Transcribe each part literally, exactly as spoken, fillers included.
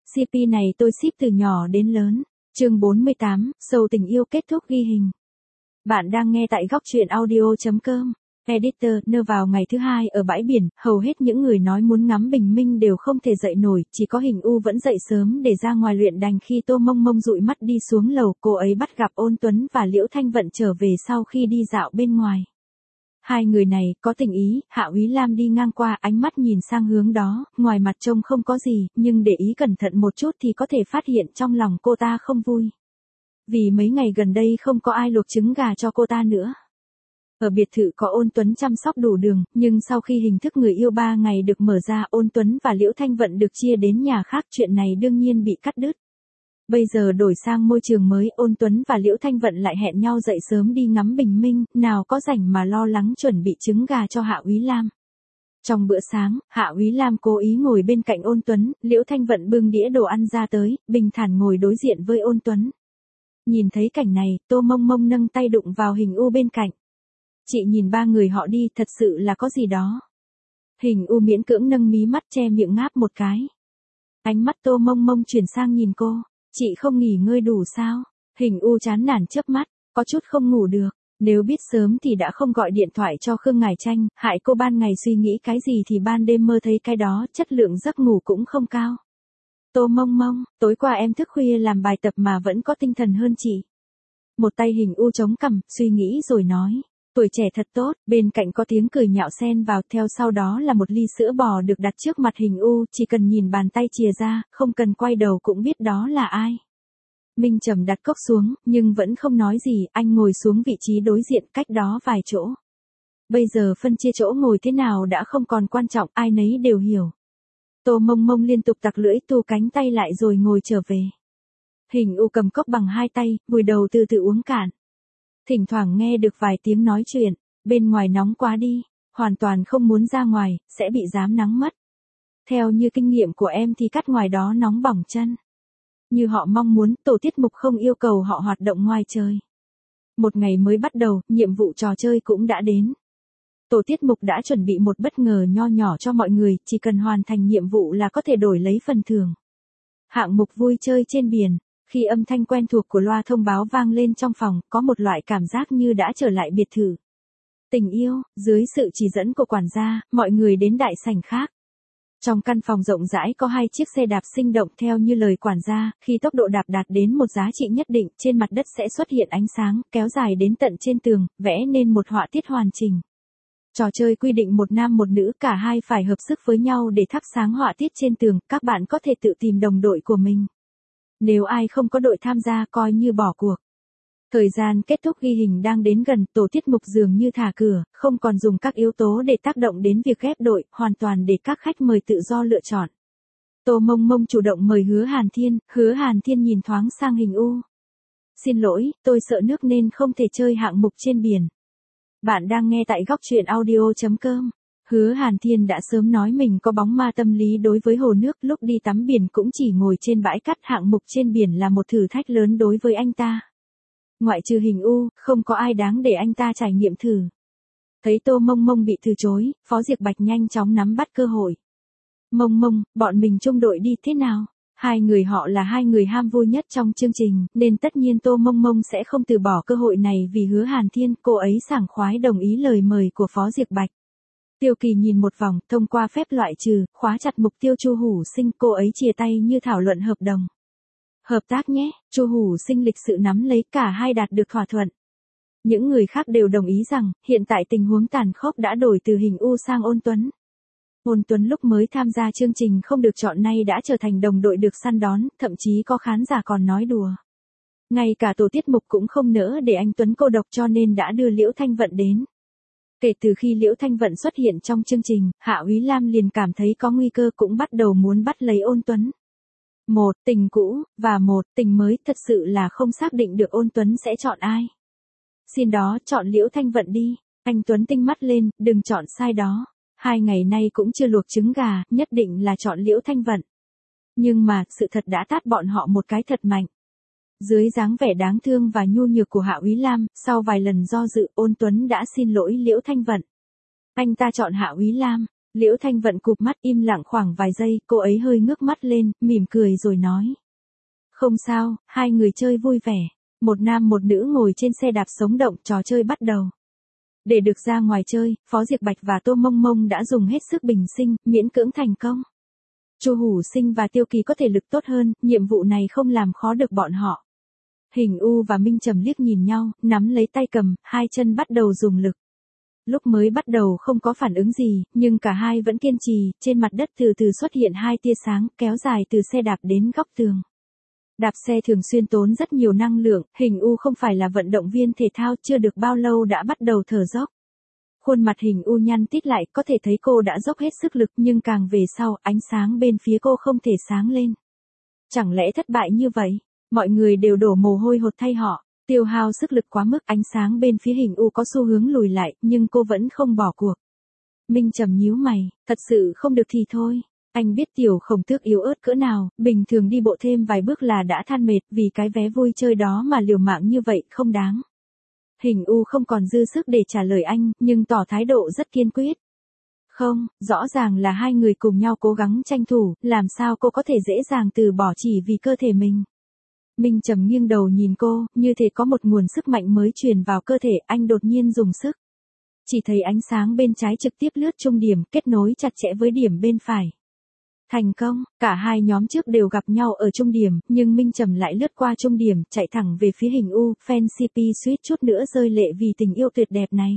xê pê này tôi ship từ nhỏ đến lớn. Chương bốn mươi tám, sầu tình yêu kết thúc ghi hình. Bạn đang nghe tại góc truyện audio chấm com. Editor, nơ vào ngày thứ hai ở bãi biển, hầu hết những người nói muốn ngắm bình minh đều không thể dậy nổi, chỉ có Hình U vẫn dậy sớm để ra ngoài luyện đành. Khi Tô Mông Mông dụi mắt đi xuống lầu, cô ấy bắt gặp Ôn Tuấn và Liễu Thanh Vận trở về sau khi đi dạo bên ngoài. Hai người này có tình ý, Hạ Úy Lam đi ngang qua, ánh mắt nhìn sang hướng đó, ngoài mặt trông không có gì, nhưng để ý cẩn thận một chút thì có thể phát hiện trong lòng cô ta không vui. Vì mấy ngày gần đây không có ai luộc trứng gà cho cô ta nữa. Ở biệt thự có Ôn Tuấn chăm sóc đủ đường, nhưng sau khi hình thức người yêu ba ngày được mở ra, Ôn Tuấn và Liễu Thanh Vận được chia đến nhà khác, chuyện này đương nhiên bị cắt đứt. Bây giờ đổi sang môi trường mới, Ôn Tuấn và Liễu Thanh Vận lại hẹn nhau dậy sớm đi ngắm bình minh, nào có rảnh mà lo lắng chuẩn bị trứng gà cho Hạ Úy Lam. Trong bữa sáng, Hạ Úy Lam cố ý ngồi bên cạnh Ôn Tuấn, Liễu Thanh Vận bưng đĩa đồ ăn ra tới, bình thản ngồi đối diện với Ôn Tuấn. Nhìn thấy cảnh này, Tô Mông Mông nâng tay đụng vào Hình U bên cạnh. Chị nhìn ba người họ đi, thật sự là có gì đó. Hình U miễn cưỡng nâng mí mắt che miệng ngáp một cái. Ánh mắt Tô Mông Mông chuyển sang nhìn cô. Chị không nghỉ ngơi đủ sao? Hình U chán nản chớp mắt, có chút không ngủ được. Nếu biết sớm thì đã không gọi điện thoại cho Khương Ngải Tranh, hại cô ban ngày suy nghĩ cái gì thì ban đêm mơ thấy cái đó, chất lượng giấc ngủ cũng không cao. Tô Mông Mông, tối qua em thức khuya làm bài tập mà vẫn có tinh thần hơn chị. Một tay Hình U chống cằm, suy nghĩ rồi nói. Tuổi trẻ thật tốt, bên cạnh có tiếng cười nhạo xen vào, theo sau đó là một ly sữa bò được đặt trước mặt Hình U, chỉ cần nhìn bàn tay chìa ra, không cần quay đầu cũng biết đó là ai. Minh Trầm đặt cốc xuống, nhưng vẫn không nói gì, anh ngồi xuống vị trí đối diện cách đó vài chỗ. Bây giờ phân chia chỗ ngồi thế nào đã không còn quan trọng, ai nấy đều hiểu. Tô Mông Mông liên tục tặc lưỡi tu cánh tay lại rồi ngồi trở về. Hình U cầm cốc bằng hai tay, vùi đầu từ từ uống cạn. Thỉnh thoảng nghe được vài tiếng nói chuyện, bên ngoài nóng quá đi, hoàn toàn không muốn ra ngoài, sẽ bị rám nắng mất. Theo như kinh nghiệm của em thì cắt ngoài đó nóng bỏng chân. Như họ mong muốn, tổ tiết mục không yêu cầu họ hoạt động ngoài trời. Một ngày mới bắt đầu, nhiệm vụ trò chơi cũng đã đến. Tổ tiết mục đã chuẩn bị một bất ngờ nho nhỏ cho mọi người, chỉ cần hoàn thành nhiệm vụ là có thể đổi lấy phần thưởng. Hạng mục vui chơi trên biển. Khi âm thanh quen thuộc của loa thông báo vang lên trong phòng, có một loại cảm giác như đã trở lại biệt thự. Tình yêu, dưới sự chỉ dẫn của quản gia, mọi người đến đại sảnh khác. Trong căn phòng rộng rãi có hai chiếc xe đạp sinh động theo như lời quản gia, khi tốc độ đạp đạt đến một giá trị nhất định, trên mặt đất sẽ xuất hiện ánh sáng, kéo dài đến tận trên tường, vẽ nên một họa tiết hoàn chỉnh. Trò chơi quy định một nam một nữ, cả hai phải hợp sức với nhau để thắp sáng họa tiết trên tường, các bạn có thể tự tìm đồng đội của mình. Nếu ai không có đội tham gia coi như bỏ cuộc. Thời gian kết thúc ghi hình đang đến gần, tổ tiết mục dường như thả cửa, không còn dùng các yếu tố để tác động đến việc ghép đội, hoàn toàn để các khách mời tự do lựa chọn. Tô Mông Mông chủ động mời Hứa Hàn Thiên, Hứa Hàn Thiên nhìn thoáng sang Hình U. Xin lỗi, tôi sợ nước nên không thể chơi hạng mục trên biển. Bạn đang nghe tại góc truyện audio chấm com. Hứa Hàn Thiên đã sớm nói mình có bóng ma tâm lý đối với hồ nước, lúc đi tắm biển cũng chỉ ngồi trên bãi cát, hạng mục trên biển là một thử thách lớn đối với anh ta. Ngoại trừ Hình U, không có ai đáng để anh ta trải nghiệm thử. Thấy Tô Mông Mông bị từ chối, Phó Diệp Bạch nhanh chóng nắm bắt cơ hội. Mông Mông, bọn mình chung đội đi thế nào? Hai người họ là hai người ham vui nhất trong chương trình, nên tất nhiên Tô Mông Mông sẽ không từ bỏ cơ hội này vì Hứa Hàn Thiên, cô ấy sảng khoái đồng ý lời mời của Phó Diệp Bạch. Tiêu Kỳ nhìn một vòng, thông qua phép loại trừ, khóa chặt mục tiêu Chu Hủ Sinh, cô ấy chia tay như thảo luận hợp đồng. Hợp tác nhé, Chu Hủ Sinh lịch sự nắm lấy, cả hai đạt được thỏa thuận. Những người khác đều đồng ý rằng, hiện tại tình huống tàn khốc đã đổi từ Hình U sang Ôn Tuấn. Ôn Tuấn lúc mới tham gia chương trình không được chọn nay đã trở thành đồng đội được săn đón, thậm chí có khán giả còn nói đùa. Ngay cả tổ tiết mục cũng không nỡ để anh Tuấn cô độc cho nên đã đưa Liễu Thanh Vận đến. Kể từ khi Liễu Thanh Vận xuất hiện trong chương trình, Hạ Úy Lam liền cảm thấy có nguy cơ, cũng bắt đầu muốn bắt lấy Ôn Tuấn. Một tình cũ, và một tình mới, thật sự là không xác định được Ôn Tuấn sẽ chọn ai. Xin đó, chọn Liễu Thanh Vận đi. Anh Tuấn tinh mắt lên, đừng chọn sai đó. Hai ngày nay cũng chưa luộc trứng gà, nhất định là chọn Liễu Thanh Vận. Nhưng mà, sự thật đã tát bọn họ một cái thật mạnh. Dưới dáng vẻ đáng thương và nhu nhược của Hạ Úy Lam, sau vài lần do dự, Ôn Tuấn đã xin lỗi Liễu Thanh Vận. Anh ta chọn Hạ Úy Lam. Liễu Thanh Vận cụp mắt im lặng khoảng vài giây, cô ấy hơi ngước mắt lên, mỉm cười rồi nói. Không sao, hai người chơi vui vẻ. Một nam một nữ ngồi trên xe đạp sống động, trò chơi bắt đầu. Để được ra ngoài chơi, Phó Diệc Bạch và Tô Mông Mông đã dùng hết sức bình sinh, miễn cưỡng thành công. Chu Hủ Sinh và Tiêu Kỳ có thể lực tốt hơn, nhiệm vụ này không làm khó được bọn họ. Hình U và Minh Trầm liếc nhìn nhau, nắm lấy tay cầm, hai chân bắt đầu dùng lực. Lúc mới bắt đầu không có phản ứng gì, nhưng cả hai vẫn kiên trì, trên mặt đất từ từ xuất hiện hai tia sáng, kéo dài từ xe đạp đến góc tường. Đạp xe thường xuyên tốn rất nhiều năng lượng, Hình U không phải là vận động viên thể thao, chưa được bao lâu đã bắt đầu thở dốc. Khuôn mặt Hình U nhăn tít lại, có thể thấy cô đã dốc hết sức lực, nhưng càng về sau, ánh sáng bên phía cô không thể sáng lên. Chẳng lẽ thất bại như vậy? Mọi người đều đổ mồ hôi hột thay họ, tiêu hao sức lực quá mức, ánh sáng bên phía Hình U có xu hướng lùi lại, nhưng cô vẫn không bỏ cuộc. Minh Trầm nhíu mày, thật sự không được thì thôi. Anh biết Tiểu Khổng Tước yếu ớt cỡ nào, bình thường đi bộ thêm vài bước là đã than mệt, vì cái vé vui chơi đó mà liều mạng như vậy không đáng. Hình U không còn dư sức để trả lời anh, nhưng tỏ thái độ rất kiên quyết. Không, rõ ràng là hai người cùng nhau cố gắng tranh thủ, làm sao cô có thể dễ dàng từ bỏ chỉ vì cơ thể mình. Minh Trầm nghiêng đầu nhìn cô, như thể có một nguồn sức mạnh mới truyền vào cơ thể, anh đột nhiên dùng sức. Chỉ thấy ánh sáng bên trái trực tiếp lướt trung điểm, kết nối chặt chẽ với điểm bên phải. Thành công, cả hai nhóm trước đều gặp nhau ở trung điểm, nhưng Minh Trầm lại lướt qua trung điểm, chạy thẳng về phía Hình U, fan xê pê suýt chút nữa rơi lệ vì tình yêu tuyệt đẹp này.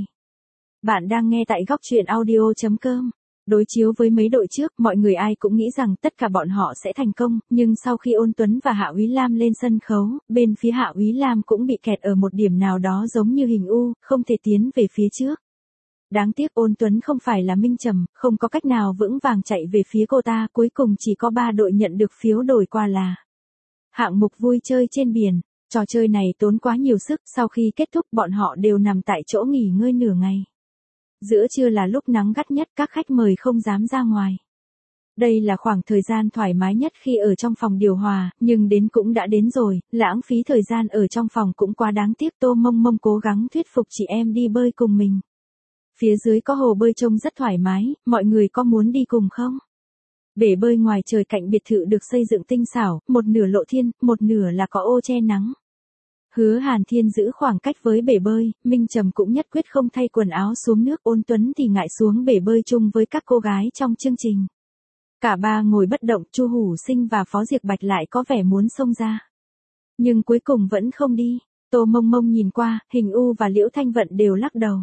Bạn đang nghe tại góc truyện audio chấm com. Đối chiếu với mấy đội trước, mọi người ai cũng nghĩ rằng tất cả bọn họ sẽ thành công, nhưng sau khi Ôn Tuấn và Hạ Úy Lam lên sân khấu, bên phía Hạ Úy Lam cũng bị kẹt ở một điểm nào đó giống như Hình U, không thể tiến về phía trước. Đáng tiếc Ôn Tuấn không phải là Minh Trầm, không có cách nào vững vàng chạy về phía cô ta, cuối cùng chỉ có ba đội nhận được phiếu đổi qua là hạng mục vui chơi trên biển. Trò chơi này tốn quá nhiều sức, sau khi kết thúc bọn họ đều nằm tại chỗ nghỉ ngơi nửa ngày. Giữa trưa là lúc nắng gắt nhất, các khách mời không dám ra ngoài. Đây là khoảng thời gian thoải mái nhất khi ở trong phòng điều hòa, nhưng đến cũng đã đến rồi, lãng phí thời gian ở trong phòng cũng quá đáng tiếc. Tô Mông Mông cố gắng thuyết phục chị em đi bơi cùng mình. Phía dưới có hồ bơi trông rất thoải mái, mọi người có muốn đi cùng không? Bể bơi ngoài trời cạnh biệt thự được xây dựng tinh xảo, một nửa lộ thiên, một nửa là có ô che nắng. Hứa Hàn Thiên giữ khoảng cách với bể bơi, Minh Trầm cũng nhất quyết không thay quần áo xuống nước, Ôn Tuấn thì ngại xuống bể bơi chung với các cô gái trong chương trình. Cả ba ngồi bất động, Chu Hủ Sinh và Phó Diệc Bạch lại có vẻ muốn xông ra. Nhưng cuối cùng vẫn không đi. Tô Mông Mông nhìn qua, Hình U và Liễu Thanh Vận đều lắc đầu.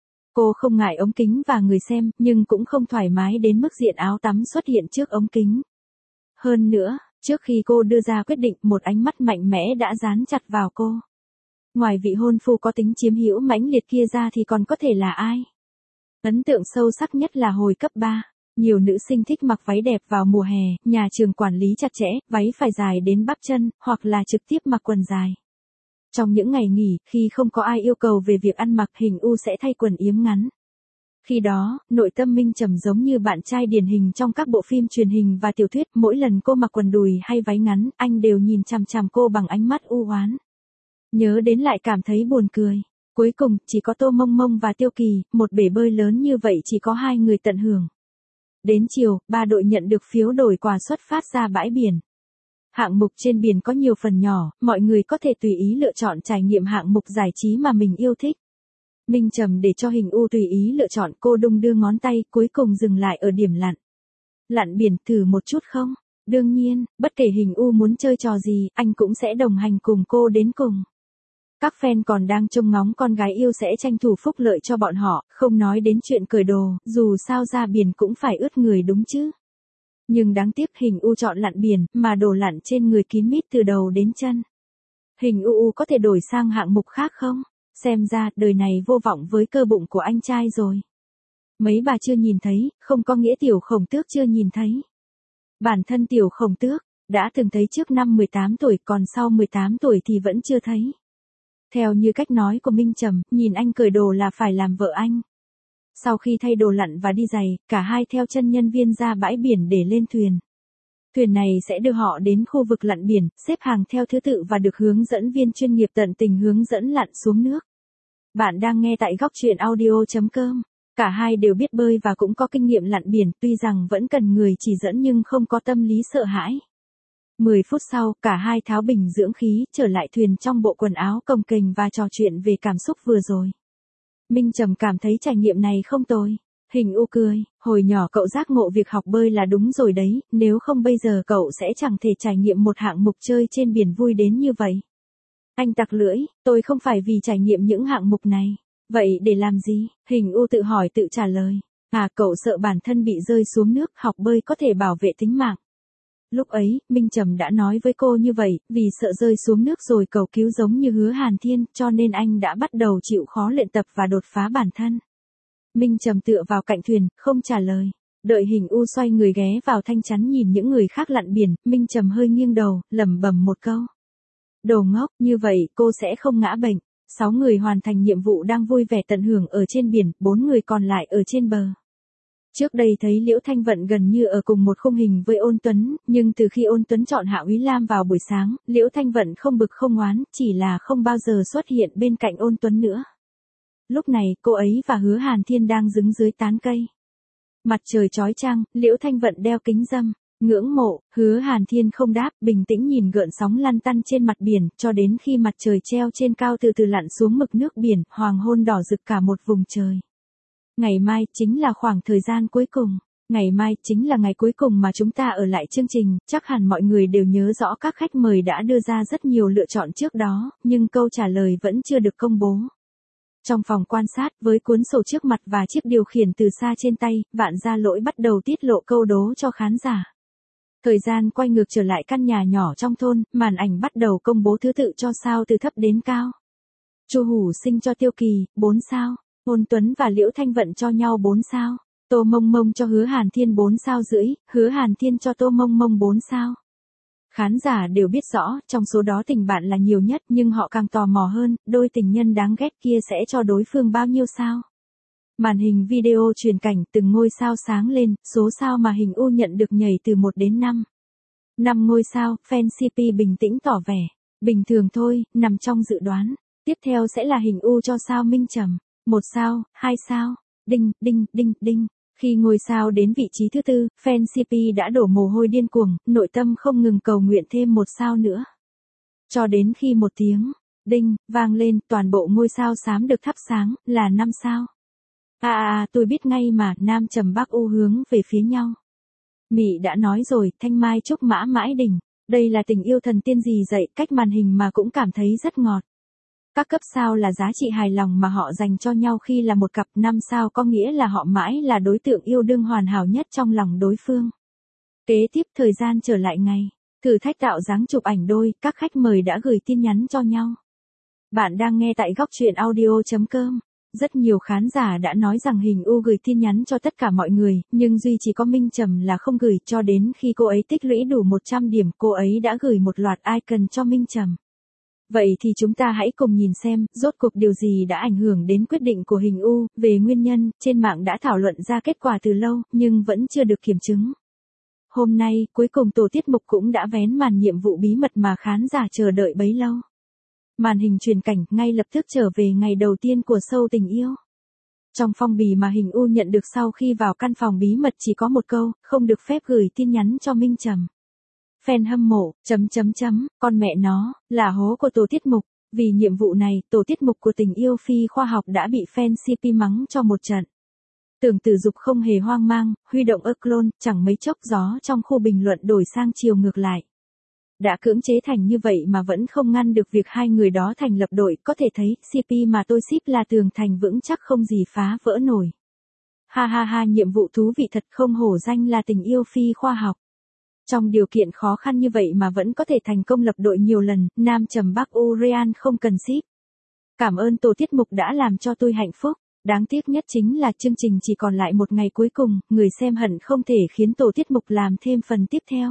Cô không ngại ống kính và người xem, nhưng cũng không thoải mái đến mức diện áo tắm xuất hiện trước ống kính. Hơn nữa, trước khi cô đưa ra quyết định, một ánh mắt mạnh mẽ đã dán chặt vào cô. Ngoài vị hôn phu có tính chiếm hữu mãnh liệt kia ra thì còn có thể là ai? Ấn tượng sâu sắc nhất là hồi cấp ba. Nhiều nữ sinh thích mặc váy đẹp vào mùa hè, nhà trường quản lý chặt chẽ, váy phải dài đến bắp chân, hoặc là trực tiếp mặc quần dài. Trong những ngày nghỉ, khi không có ai yêu cầu về việc ăn mặc, Hình U sẽ thay quần yếm ngắn. Khi đó, nội tâm Minh Trầm giống như bạn trai điển hình trong các bộ phim truyền hình và tiểu thuyết, mỗi lần cô mặc quần đùi hay váy ngắn, anh đều nhìn chằm chằm cô bằng ánh mắt u oán. Nhớ đến lại cảm thấy buồn cười. Cuối cùng, chỉ có Tô Mông Mông và Tiêu Kỳ, một bể bơi lớn như vậy chỉ có hai người tận hưởng. Đến chiều, ba đội nhận được phiếu đổi quà xuất phát ra bãi biển. Hạng mục trên biển có nhiều phần nhỏ, mọi người có thể tùy ý lựa chọn trải nghiệm hạng mục giải trí mà mình yêu thích. Minh Trầm để cho Hình U tùy ý lựa chọn, cô đung đưa ngón tay, cuối cùng dừng lại ở điểm lặn. Lặn biển, thử một chút không? Đương nhiên, bất kể Hình U muốn chơi trò gì, anh cũng sẽ đồng hành cùng cô đến cùng. Các fan còn đang trông ngóng con gái yêu sẽ tranh thủ phúc lợi cho bọn họ, không nói đến chuyện cởi đồ, dù sao ra biển cũng phải ướt người đúng chứ. Nhưng đáng tiếc Hình U chọn lặn biển, mà đồ lặn trên người kín mít từ đầu đến chân. Hình U có thể đổi sang hạng mục khác không? Xem ra, đời này vô vọng với cơ bụng của anh trai rồi. Mấy bà chưa nhìn thấy, không có nghĩa Tiểu Khổng Tước chưa nhìn thấy. Bản thân Tiểu Khổng Tước, đã từng thấy trước năm mười tám tuổi, còn sau mười tám tuổi thì vẫn chưa thấy. Theo như cách nói của Minh Trầm, nhìn anh cởi đồ là phải làm vợ anh. Sau khi thay đồ lặn và đi giày, cả hai theo chân nhân viên ra bãi biển để lên thuyền. Thuyền này sẽ đưa họ đến khu vực lặn biển, xếp hàng theo thứ tự và được hướng dẫn viên chuyên nghiệp tận tình hướng dẫn lặn xuống nước. Bạn đang nghe tại góc truyện audio chấm com. Cả hai đều biết bơi và cũng có kinh nghiệm lặn biển, tuy rằng vẫn cần người chỉ dẫn nhưng không có tâm lý sợ hãi. mười phút sau, cả hai tháo bình dưỡng khí, trở lại thuyền trong bộ quần áo cồng kềnh và trò chuyện về cảm xúc vừa rồi. Minh Trầm cảm thấy trải nghiệm này không tồi. Hình U cười, hồi nhỏ cậu giác ngộ việc học bơi là đúng rồi đấy, nếu không bây giờ cậu sẽ chẳng thể trải nghiệm một hạng mục chơi trên biển vui đến như vậy. Anh tặc lưỡi, tôi không phải vì trải nghiệm những hạng mục này. Vậy để làm gì? Hình U tự hỏi tự trả lời. À, cậu sợ bản thân bị rơi xuống nước, học bơi có thể bảo vệ tính mạng. Lúc ấy, Minh Trầm đã nói với cô như vậy, vì sợ rơi xuống nước rồi cầu cứu giống như Hứa Hàn Thiên, cho nên anh đã bắt đầu chịu khó luyện tập và đột phá bản thân. Minh Trầm tựa vào cạnh thuyền, không trả lời. Đợi Hình U xoay người ghé vào thanh chắn nhìn những người khác lặn biển, Minh Trầm hơi nghiêng đầu, lẩm bẩm một câu. Đồ ngốc, như vậy cô sẽ không ngã bệnh. Sáu người hoàn thành nhiệm vụ đang vui vẻ tận hưởng ở trên biển, bốn người còn lại ở trên bờ. Trước đây thấy Liễu Thanh Vận gần như ở cùng một khung hình với Ôn Tuấn, nhưng từ khi Ôn Tuấn chọn Hạ Úy Lam vào buổi sáng, Liễu Thanh Vận không bực không oán, chỉ là không bao giờ xuất hiện bên cạnh Ôn Tuấn nữa. Lúc này, cô ấy và Hứa Hàn Thiên đang đứng dưới tán cây. Mặt trời chói chang, Liễu Thanh Vận đeo kính râm, ngưỡng mộ, Hứa Hàn Thiên không đáp, bình tĩnh nhìn gợn sóng lăn tăn trên mặt biển, cho đến khi mặt trời treo trên cao từ từ lặn xuống mực nước biển, hoàng hôn đỏ rực cả một vùng trời. Ngày mai chính là khoảng thời gian cuối cùng. Ngày mai chính là ngày cuối cùng mà chúng ta ở lại chương trình, chắc hẳn mọi người đều nhớ rõ các khách mời đã đưa ra rất nhiều lựa chọn trước đó, nhưng câu trả lời vẫn chưa được công bố. Trong phòng quan sát, với cuốn sổ trước mặt và chiếc điều khiển từ xa trên tay, Vạn Gia Lỗi bắt đầu tiết lộ câu đố cho khán giả. Thời gian quay ngược trở lại căn nhà nhỏ trong thôn, màn ảnh bắt đầu công bố thứ tự cho sao từ thấp đến cao. Chu Hủ Sinh cho Tiêu Kỳ, bốn sao. Ôn Tuấn và Liễu Thanh Vận cho nhau bốn sao. Tô Mông Mông cho Hứa Hàn Thiên bốn sao rưỡi, Hứa Hàn Thiên cho Tô Mông Mông bốn sao. Khán giả đều biết rõ, trong số đó tình bạn là nhiều nhất, nhưng họ càng tò mò hơn, đôi tình nhân đáng ghét kia sẽ cho đối phương bao nhiêu sao. Màn hình video truyền cảnh, từng ngôi sao sáng lên, số sao mà Hình U nhận được nhảy từ một đến năm. năm ngôi sao, fan xê pê bình tĩnh tỏ vẻ. Bình thường thôi, nằm trong dự đoán. Tiếp theo sẽ là Hình U cho sao Minh Trầm. Một sao, hai sao, đinh, đinh, đinh, đinh. Khi ngôi sao đến vị trí thứ tư, fan xê pê đã đổ mồ hôi điên cuồng, nội tâm không ngừng cầu nguyện thêm một sao nữa. Cho đến khi một tiếng, đinh, vang lên, toàn bộ ngôi sao xám được thắp sáng, là năm sao. À à, tôi biết ngay mà, Nam Trầm Bắc U hướng về phía nhau. Mị đã nói rồi, thanh mai trúc mã mãi đỉnh. Đây là tình yêu thần tiên gì dạy, cách màn hình mà cũng cảm thấy rất ngọt. Các cấp sao là giá trị hài lòng mà họ dành cho nhau khi là một cặp, năm sao có nghĩa là họ mãi là đối tượng yêu đương hoàn hảo nhất trong lòng đối phương. Kế tiếp thời gian trở lại ngày, thử thách tạo dáng chụp ảnh đôi, các khách mời đã gửi tin nhắn cho nhau. Bạn đang nghe tại góc truyện audio chấm com. Rất nhiều khán giả đã nói rằng Hình U gửi tin nhắn cho tất cả mọi người, nhưng duy chỉ có Minh Trầm là không gửi, cho đến khi cô ấy tích lũy đủ một trăm điểm, cô ấy đã gửi một loạt icon cho Minh Trầm. Vậy thì chúng ta hãy cùng nhìn xem, rốt cuộc điều gì đã ảnh hưởng đến quyết định của Hình U, về nguyên nhân, trên mạng đã thảo luận ra kết quả từ lâu, nhưng vẫn chưa được kiểm chứng. Hôm nay, cuối cùng tổ tiết mục cũng đã vén màn nhiệm vụ bí mật mà khán giả chờ đợi bấy lâu. Màn hình truyền cảnh ngay lập tức trở về ngày đầu tiên của show Tình Yêu. Trong phong bì mà Hình U nhận được sau khi vào căn phòng bí mật chỉ có một câu, không được phép gửi tin nhắn cho Minh Trầm. Fan hâm mộ, chấm chấm chấm, con mẹ nó, là hố của tổ tiết mục. Vì nhiệm vụ này, tổ tiết mục của Tình Yêu phi khoa học đã bị fan xê pê mắng cho một trận. Tưởng Tử Dục không hề hoang mang, huy động ơ clone, chẳng mấy chốc gió trong khu bình luận đổi sang chiều ngược lại. Đã cưỡng chế thành như vậy mà vẫn không ngăn được việc hai người đó thành lập đội, có thể thấy, xê pê mà tôi ship là tường thành vững chắc không gì phá vỡ nổi. Ha ha ha, nhiệm vụ thú vị thật, không hổ danh là Tình Yêu phi khoa học. Trong điều kiện khó khăn như vậy mà vẫn có thể thành công lập đội nhiều lần, Nam Trầm Bắc U Rean không cần ship. Cảm ơn tổ tiết mục đã làm cho tôi hạnh phúc. Đáng tiếc nhất chính là chương trình chỉ còn lại một ngày cuối cùng, người xem hận không thể khiến tổ tiết mục làm thêm phần tiếp theo.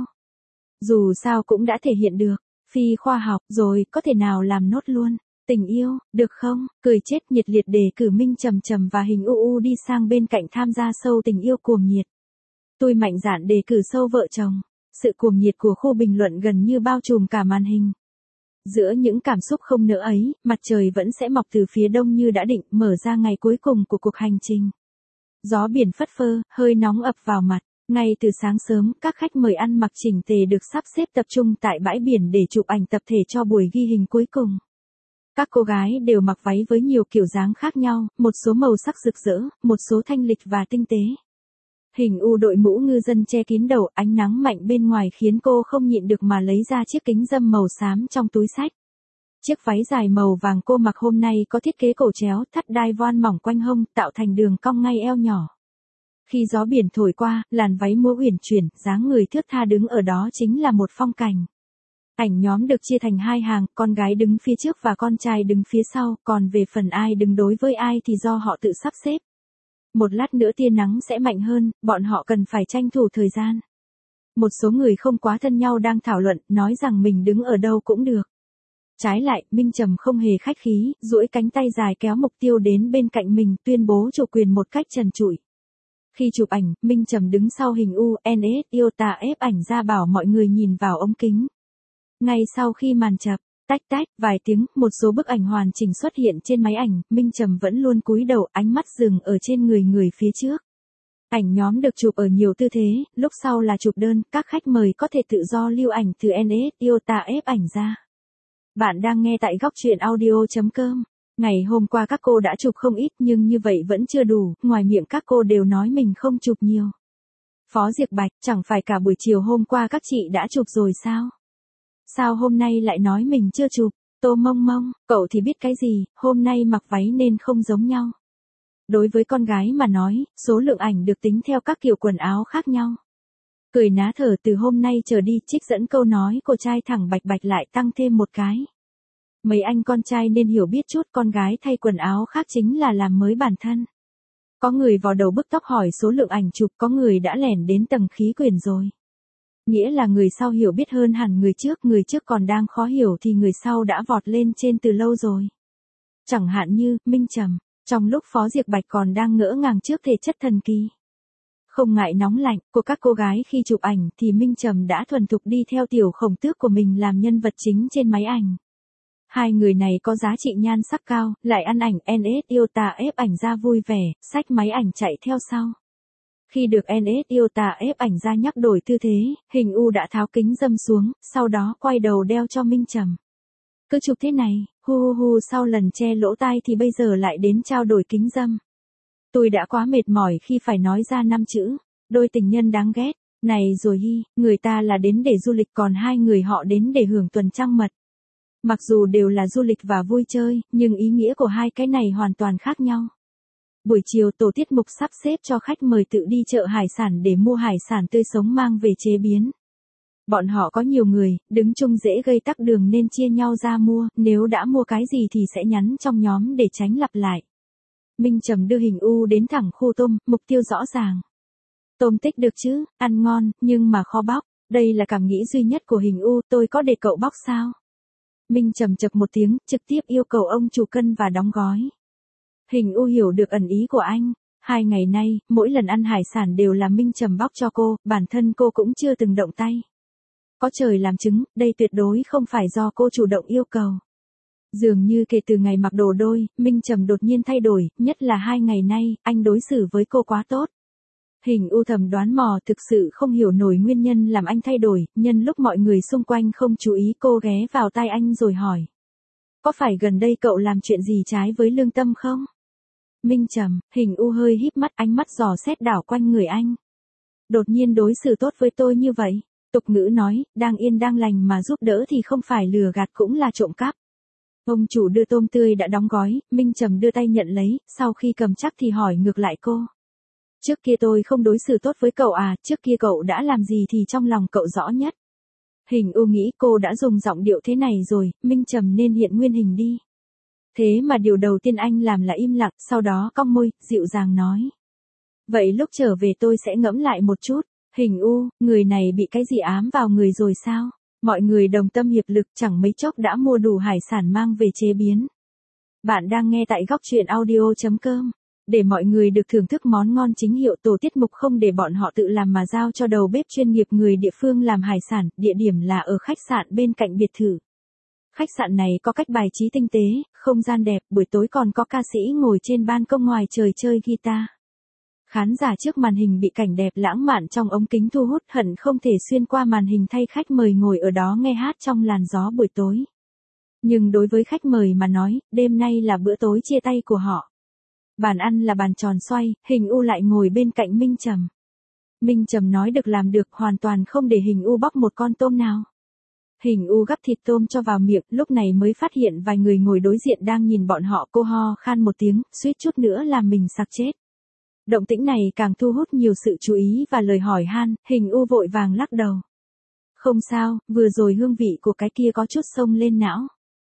Dù sao cũng đã thể hiện được, phi khoa học rồi, có thể nào làm nốt luôn. Tình yêu, được không? Cười chết, nhiệt liệt đề cử Minh Trầm Trầm và Hình U U đi sang bên cạnh tham gia show Tình Yêu cuồng nhiệt. Tôi mạnh dạn đề cử show vợ chồng. Sự cuồng nhiệt của khu bình luận gần như bao trùm cả màn hình. Giữa những cảm xúc không nỡ ấy, mặt trời vẫn sẽ mọc từ phía đông như đã định, mở ra ngày cuối cùng của cuộc hành trình. Gió biển phất phơ, hơi nóng ập vào mặt. Ngay từ sáng sớm, các khách mời ăn mặc chỉnh tề được sắp xếp tập trung tại bãi biển để chụp ảnh tập thể cho buổi ghi hình cuối cùng. Các cô gái đều mặc váy với nhiều kiểu dáng khác nhau, một số màu sắc rực rỡ, một số thanh lịch và tinh tế. Hình U đội mũ ngư dân che kín đầu, ánh nắng mạnh bên ngoài khiến cô không nhịn được mà lấy ra chiếc kính râm màu xám trong túi xách. Chiếc váy dài màu vàng cô mặc hôm nay có thiết kế cổ chéo, thắt đai voan mỏng quanh hông, tạo thành đường cong ngay eo nhỏ. Khi gió biển thổi qua, làn váy múa uyển chuyển, dáng người thướt tha đứng ở đó chính là một phong cảnh. Ảnh nhóm được chia thành hai hàng, con gái đứng phía trước và con trai đứng phía sau, còn về phần ai đứng đối với ai thì do họ tự sắp xếp. Một lát nữa tia nắng sẽ mạnh hơn, bọn họ cần phải tranh thủ thời gian. Một số người không quá thân nhau đang thảo luận, nói rằng mình đứng ở đâu cũng được. Trái lại, Minh Trầm không hề khách khí, duỗi cánh tay dài kéo mục tiêu đến bên cạnh mình, tuyên bố chủ quyền một cách trần trụi. Khi chụp ảnh, Minh Trầm đứng sau hình U, en ét Iota ép ảnh ra bảo mọi người nhìn vào ống kính. Ngay sau khi màn chập, tách tách, vài tiếng, một số bức ảnh hoàn chỉnh xuất hiện trên máy ảnh, Minh Trầm vẫn luôn cúi đầu, ánh mắt dừng ở trên người người phía trước. Ảnh nhóm được chụp ở nhiều tư thế, lúc sau là chụp đơn, các khách mời có thể tự do lưu ảnh từ en ét Iota ép ảnh ra. Bạn đang nghe tại góc truyện audio chấm com. Ngày hôm qua các cô đã chụp không ít nhưng như vậy vẫn chưa đủ, ngoài miệng các cô đều nói mình không chụp nhiều. Phó Diệp Bạch, chẳng phải cả buổi chiều hôm qua các chị đã chụp rồi sao? Sao hôm nay lại nói mình chưa chụp? Tô Mông Mông, cậu thì biết cái gì, hôm nay mặc váy nên không giống nhau. Đối với con gái mà nói, số lượng ảnh được tính theo các kiểu quần áo khác nhau. Cười ná thở từ hôm nay trở đi, trích dẫn câu nói của trai thẳng Bạch Bạch lại tăng thêm một cái. Mấy anh con trai nên hiểu biết chút, con gái thay quần áo khác chính là làm mới bản thân. Có người vào đầu bức tóc hỏi số lượng ảnh chụp, có người đã lẻn đến tầng khí quyển rồi. Nghĩa là người sau hiểu biết hơn hẳn người trước, người trước còn đang khó hiểu thì người sau đã vọt lên trên từ lâu rồi. Chẳng hạn như, Minh Trầm, trong lúc Phó Diệp Bạch còn đang ngỡ ngàng trước thể chất thần kỳ. Không ngại nóng lạnh của các cô gái khi chụp ảnh thì Minh Trầm đã thuần thục đi theo tiểu khổng tước của mình làm nhân vật chính trên máy ảnh. Hai người này có giá trị nhan sắc cao, lại ăn ảnh en ét Iota ép ảnh ra vui vẻ, xách máy ảnh chạy theo sau. Khi được en ét Iota ép ảnh ra nhắc đổi tư thế, hình U đã tháo kính râm xuống, sau đó quay đầu đeo cho Minh Trầm. Cứ chụp thế này, hu hu hu, sau lần che lỗ tai thì bây giờ lại đến trao đổi kính râm. Tôi đã quá mệt mỏi khi phải nói ra năm chữ, đôi tình nhân đáng ghét, này rồi hi, người ta là đến để du lịch còn hai người họ đến để hưởng tuần trăng mật. Mặc dù đều là du lịch và vui chơi, nhưng ý nghĩa của hai cái này hoàn toàn khác nhau. Buổi chiều tổ tiết mục sắp xếp cho khách mời tự đi chợ hải sản để mua hải sản tươi sống mang về chế biến. Bọn họ có nhiều người, đứng chung dễ gây tắc đường nên chia nhau ra mua, nếu đã mua cái gì thì sẽ nhắn trong nhóm để tránh lặp lại. Minh Trầm đưa hình U đến thẳng khu tôm, mục tiêu rõ ràng. Tôm tích được chứ, ăn ngon, nhưng mà khó bóc, đây là cảm nghĩ duy nhất của hình U, tôi có để cậu bóc sao? Minh Trầm chập một tiếng, trực tiếp yêu cầu ông chủ cân và đóng gói. Hình U hiểu được ẩn ý của anh, hai ngày nay, mỗi lần ăn hải sản đều là Minh Trầm bóc cho cô, bản thân cô cũng chưa từng động tay. Có trời làm chứng, đây tuyệt đối không phải do cô chủ động yêu cầu. Dường như kể từ ngày mặc đồ đôi, Minh Trầm đột nhiên thay đổi, nhất là hai ngày nay, anh đối xử với cô quá tốt. Hình U thầm đoán mò, thực sự không hiểu nổi nguyên nhân làm anh thay đổi, nhân lúc mọi người xung quanh không chú ý cô ghé vào tai anh rồi hỏi. Có phải gần đây cậu làm chuyện gì trái với lương tâm không? Minh Trầm, hình U hơi híp mắt, ánh mắt dò xét đảo quanh người anh. Đột nhiên đối xử tốt với tôi như vậy, tục ngữ nói, đang yên đang lành mà giúp đỡ thì không phải lừa gạt cũng là trộm cắp. Ông chủ đưa tôm tươi đã đóng gói, Minh Trầm đưa tay nhận lấy, sau khi cầm chắc thì hỏi ngược lại cô. Trước kia tôi không đối xử tốt với cậu à, trước kia cậu đã làm gì thì trong lòng cậu rõ nhất. Hình U nghĩ cô đã dùng giọng điệu thế này rồi, Minh Trầm nên hiện nguyên hình đi. Thế mà điều đầu tiên anh làm là im lặng, sau đó cong môi, dịu dàng nói. Vậy lúc trở về tôi sẽ ngẫm lại một chút. Hình U, người này bị cái gì ám vào người rồi sao? Mọi người đồng tâm hiệp lực chẳng mấy chốc đã mua đủ hải sản mang về chế biến. Bạn đang nghe tại góc truyện audio chấm com. Để mọi người được thưởng thức món ngon chính hiệu, tổ tiết mục không để bọn họ tự làm mà giao cho đầu bếp chuyên nghiệp người địa phương làm hải sản, địa điểm là ở khách sạn bên cạnh biệt thự. Khách sạn này có cách bài trí tinh tế, không gian đẹp, buổi tối còn có ca sĩ ngồi trên ban công ngoài trời chơi guitar. Khán giả trước màn hình bị cảnh đẹp lãng mạn trong ống kính thu hút, hận không thể xuyên qua màn hình thay khách mời ngồi ở đó nghe hát trong làn gió buổi tối. Nhưng đối với khách mời mà nói, đêm nay là bữa tối chia tay của họ. Bàn ăn là bàn tròn xoay, Hình U lại ngồi bên cạnh Minh Trầm. Minh Trầm nói được làm được, hoàn toàn không để Hình U bóc một con tôm nào. Hình U gắp thịt tôm cho vào miệng, lúc này mới phát hiện vài người ngồi đối diện đang nhìn bọn họ. Cô ho khan một tiếng, suýt chút nữa làm mình sặc chết. Động tĩnh này càng thu hút nhiều sự chú ý và lời hỏi han, Hình U vội vàng lắc đầu. Không sao, vừa rồi hương vị của cái kia có chút xông lên não.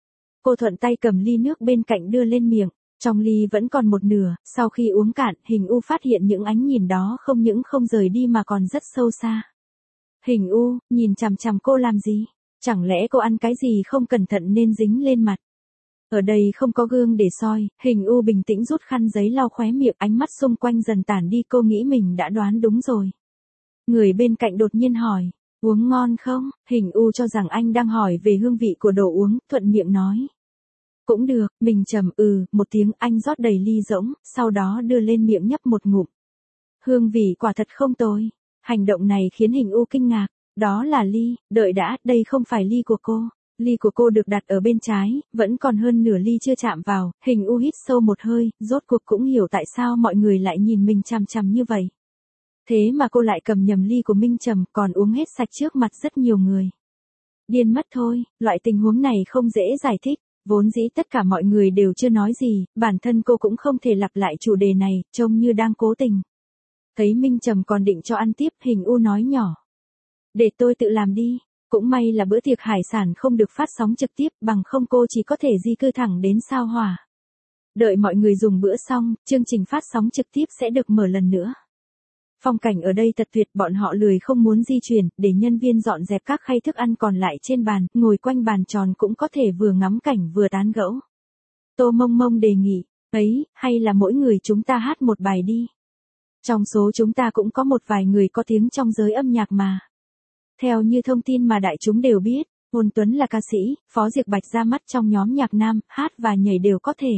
Cô thuận tay cầm ly nước bên cạnh đưa lên miệng, trong ly vẫn còn một nửa, sau khi uống cạn, Hình U phát hiện những ánh nhìn đó không những không rời đi mà còn rất sâu xa. Hình U, nhìn chằm chằm cô làm gì? Chẳng lẽ cô ăn cái gì không cẩn thận nên dính lên mặt? Ở đây không có gương để soi, Hình U bình tĩnh rút khăn giấy lau khóe miệng, ánh mắt xung quanh dần tản đi, cô nghĩ mình đã đoán đúng rồi. Người bên cạnh đột nhiên hỏi, uống ngon không? Hình U cho rằng anh đang hỏi về hương vị của đồ uống, thuận miệng nói. Cũng được, mình trầm ừ, một tiếng, anh rót đầy ly rỗng, sau đó đưa lên miệng nhấp một ngụm. Hương vị quả thật không tồi. Hành động này khiến Hình U kinh ngạc. Đó là ly, đợi đã, đây không phải ly của cô. Ly của cô được đặt ở bên trái, vẫn còn hơn nửa ly chưa chạm vào. Hình U hít sâu một hơi, rốt cuộc cũng hiểu tại sao mọi người lại nhìn mình chằm chằm như vậy. Thế mà cô lại cầm nhầm ly của Minh Trầm, còn uống hết sạch trước mặt rất nhiều người. Điên mất thôi, loại tình huống này không dễ giải thích. Vốn dĩ tất cả mọi người đều chưa nói gì, bản thân cô cũng không thể lặp lại chủ đề này, trông như đang cố tình. Thấy Minh Trầm còn định cho ăn tiếp, Hình U nói nhỏ. Để tôi tự làm đi, cũng may là bữa tiệc hải sản không được phát sóng trực tiếp, bằng không cô chỉ có thể di cư thẳng đến sao Hỏa. Đợi mọi người dùng bữa xong, chương trình phát sóng trực tiếp sẽ được mở lần nữa. Phong cảnh ở đây thật tuyệt, bọn họ lười không muốn di chuyển, để nhân viên dọn dẹp các khay thức ăn còn lại trên bàn, ngồi quanh bàn tròn cũng có thể vừa ngắm cảnh vừa tán gẫu. Tô Mông Mông đề nghị, ấy, hay là mỗi người chúng ta hát một bài đi. Trong số chúng ta cũng có một vài người có tiếng trong giới âm nhạc mà. Theo như thông tin mà đại chúng đều biết, Ôn Tuấn là ca sĩ, Phó Diệc Bạch ra mắt trong nhóm nhạc nam, hát và nhảy đều có thể.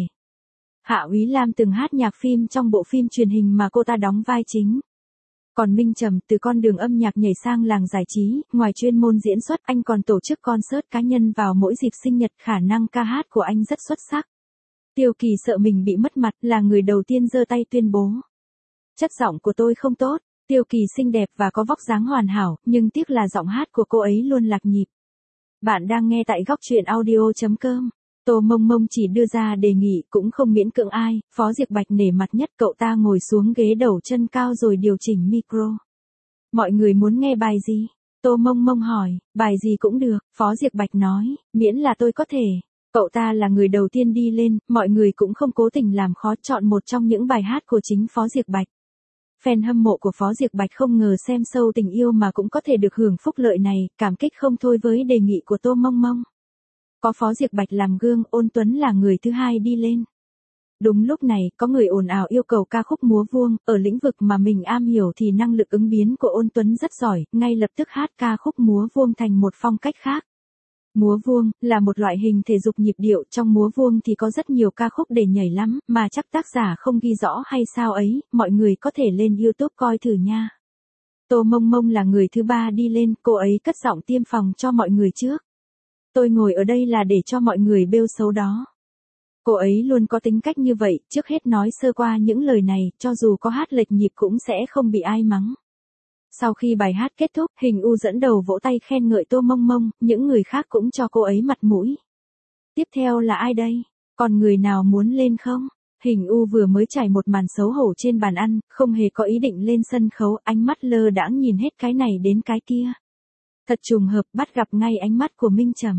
Hạ Úy Lam từng hát nhạc phim trong bộ phim truyền hình mà cô ta đóng vai chính. Còn Minh Trầm, từ con đường âm nhạc nhảy sang làng giải trí, ngoài chuyên môn diễn xuất, anh còn tổ chức concert cá nhân vào mỗi dịp sinh nhật, khả năng ca hát của anh rất xuất sắc. Tiêu Kỳ sợ mình bị mất mặt, là người đầu tiên giơ tay tuyên bố. Chất giọng của tôi không tốt. Tiêu Kỳ xinh đẹp và có vóc dáng hoàn hảo, nhưng tiếc là giọng hát của cô ấy luôn lạc nhịp. Bạn đang nghe tại góc truyện audio chấm com. Tô Mông Mông chỉ đưa ra đề nghị, cũng không miễn cưỡng ai. Phó Diệc Bạch nể mặt nhất, cậu ta ngồi xuống ghế đầu chân cao rồi điều chỉnh micro. Mọi người muốn nghe bài gì? Tô Mông Mông hỏi. Bài gì cũng được, Phó Diệc Bạch nói, miễn là tôi có thể. Cậu ta là người đầu tiên đi lên, mọi người cũng không cố tình làm khó, chọn một trong những bài hát của chính Phó Diệc Bạch. Fan hâm mộ của Phó Diệc Bạch không ngờ xem show tình yêu mà cũng có thể được hưởng phúc lợi này, cảm kích không thôi với đề nghị của Tô Mông Mông. Có Phó Diệc Bạch làm gương, Ôn Tuấn là người thứ hai đi lên. Đúng lúc này, có người ồn ào yêu cầu ca khúc múa vuông, ở lĩnh vực mà mình am hiểu thì năng lực ứng biến của Ôn Tuấn rất giỏi, ngay lập tức hát ca khúc múa vuông thành một phong cách khác. Múa vuông là một loại hình thể dục nhịp điệu, trong múa vuông thì có rất nhiều ca khúc để nhảy lắm, mà chắc tác giả không ghi rõ hay sao ấy, mọi người có thể lên YouTube coi thử nha. Tô Mông Mông là người thứ ba đi lên, cô ấy cất giọng tiêm phòng cho mọi người trước. Tôi ngồi ở đây là để cho mọi người bêu xấu đó. Cô ấy luôn có tính cách như vậy, trước hết nói sơ qua những lời này, cho dù có hát lệch nhịp cũng sẽ không bị ai mắng. Sau khi bài hát kết thúc, Hình U dẫn đầu vỗ tay khen ngợi Tô Mông Mông, những người khác cũng cho cô ấy mặt mũi. Tiếp theo là ai đây? Còn người nào muốn lên không? Hình U vừa mới trải một màn xấu hổ trên bàn ăn, không hề có ý định lên sân khấu, ánh mắt lơ đãng nhìn hết cái này đến cái kia. Thật trùng hợp, bắt gặp ngay ánh mắt của Minh Trầm.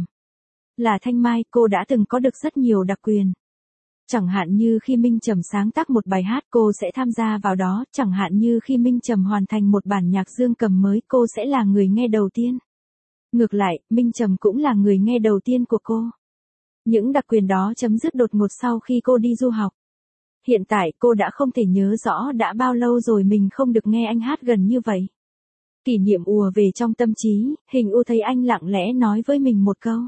Là Thanh Mai, cô đã từng có được rất nhiều đặc quyền. Chẳng hạn như khi Minh Trầm sáng tác một bài hát cô sẽ tham gia vào đó, chẳng hạn như khi Minh Trầm hoàn thành một bản nhạc dương cầm mới cô sẽ là người nghe đầu tiên. Ngược lại, Minh Trầm cũng là người nghe đầu tiên của cô. Những đặc quyền đó chấm dứt đột ngột sau khi cô đi du học. Hiện tại cô đã không thể nhớ rõ đã bao lâu rồi mình không được nghe anh hát gần như vậy. Kỷ niệm ùa về trong tâm trí, Hình U thấy anh lặng lẽ nói với mình một câu.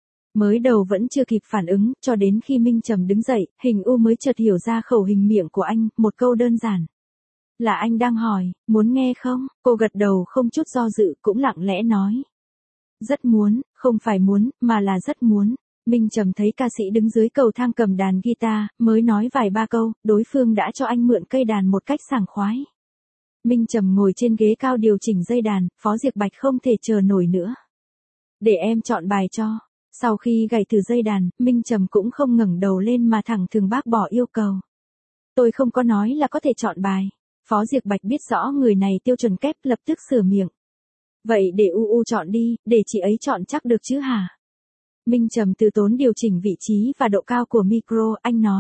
Mới đầu vẫn chưa kịp phản ứng, cho đến khi Minh Trầm đứng dậy, Hình U mới chợt hiểu ra khẩu hình miệng của anh, một câu đơn giản. Là anh đang hỏi, muốn nghe không? Cô gật đầu không chút do dự cũng lặng lẽ nói. Rất muốn, không phải muốn, mà là rất muốn. Minh Trầm thấy ca sĩ đứng dưới cầu thang cầm đàn guitar, mới nói vài ba câu, đối phương đã cho anh mượn cây đàn một cách sảng khoái. Minh Trầm ngồi trên ghế cao điều chỉnh dây đàn, Phó Diệc Bạch không thể chờ nổi nữa. Để em chọn bài cho. Sau khi gảy thử dây đàn, Minh Trầm cũng không ngẩng đầu lên mà thẳng thừng bác bỏ yêu cầu. Tôi không có nói là có thể chọn bài. Phó Diệc Bạch biết rõ người này tiêu chuẩn kép, lập tức sửa miệng. Vậy để U U chọn đi, để chị ấy chọn chắc được chứ hả? Minh Trầm từ tốn điều chỉnh vị trí và độ cao của micro, anh nói.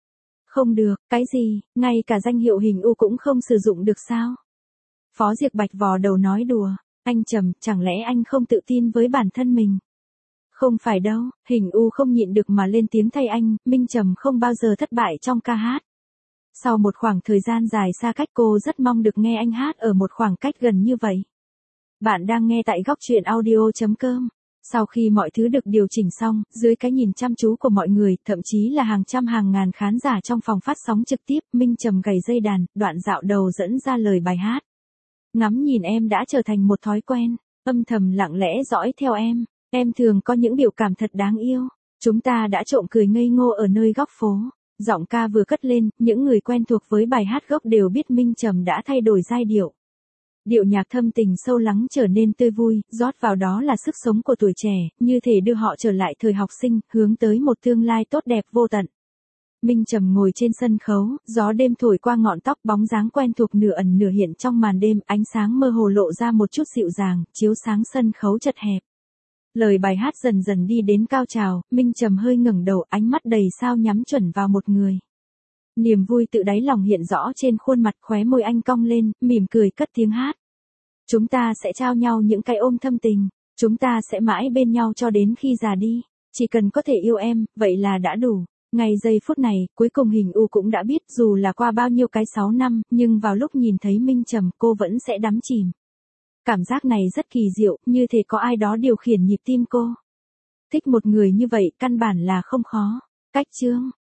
Không được, cái gì, ngay cả danh hiệu hình U cũng không sử dụng được sao? Phó Diệc Bạch vò đầu nói đùa, anh Trầm, chẳng lẽ anh không tự tin với bản thân mình? Không phải đâu, hình U không nhịn được mà lên tiếng thay anh, Minh Trầm không bao giờ thất bại trong ca hát. Sau một khoảng thời gian dài xa cách cô rất mong được nghe anh hát ở một khoảng cách gần như vậy. Bạn đang nghe tại góc truyện audio chấm com. Sau khi mọi thứ được điều chỉnh xong, dưới cái nhìn chăm chú của mọi người, thậm chí là hàng trăm hàng ngàn khán giả trong phòng phát sóng trực tiếp, Minh Trầm gảy dây đàn, đoạn dạo đầu dẫn ra lời bài hát. Ngắm nhìn em đã trở thành một thói quen, âm thầm lặng lẽ dõi theo em, em thường có những biểu cảm thật đáng yêu. Chúng ta đã trộm cười ngây ngô ở nơi góc phố. Giọng ca vừa cất lên, những người quen thuộc với bài hát gốc đều biết Minh Trầm đã thay đổi giai điệu. Điệu nhạc thâm tình sâu lắng trở nên tươi vui, rót vào đó là sức sống của tuổi trẻ, như thể đưa họ trở lại thời học sinh, hướng tới một tương lai tốt đẹp vô tận. Minh Trầm ngồi trên sân khấu, gió đêm thổi qua ngọn tóc, bóng dáng quen thuộc nửa ẩn nửa hiện trong màn đêm, ánh sáng mơ hồ lộ ra một chút dịu dàng, chiếu sáng sân khấu chật hẹp. Lời bài hát dần dần đi đến cao trào, Minh Trầm hơi ngẩng đầu, ánh mắt đầy sao nhắm chuẩn vào một người. Niềm vui tự đáy lòng hiện rõ trên khuôn mặt, khóe môi anh cong lên, mỉm cười cất tiếng hát. Chúng ta sẽ trao nhau những cái ôm thâm tình, chúng ta sẽ mãi bên nhau cho đến khi già đi, chỉ cần có thể yêu em, vậy là đã đủ. Ngay giây phút này, cuối cùng hình U cũng đã biết dù là qua bao nhiêu cái sáu năm, nhưng vào lúc nhìn thấy Minh Trầm cô vẫn sẽ đắm chìm. Cảm giác này rất kỳ diệu, như thể có ai đó điều khiển nhịp tim cô. Thích một người như vậy căn bản là không khó. Cách chương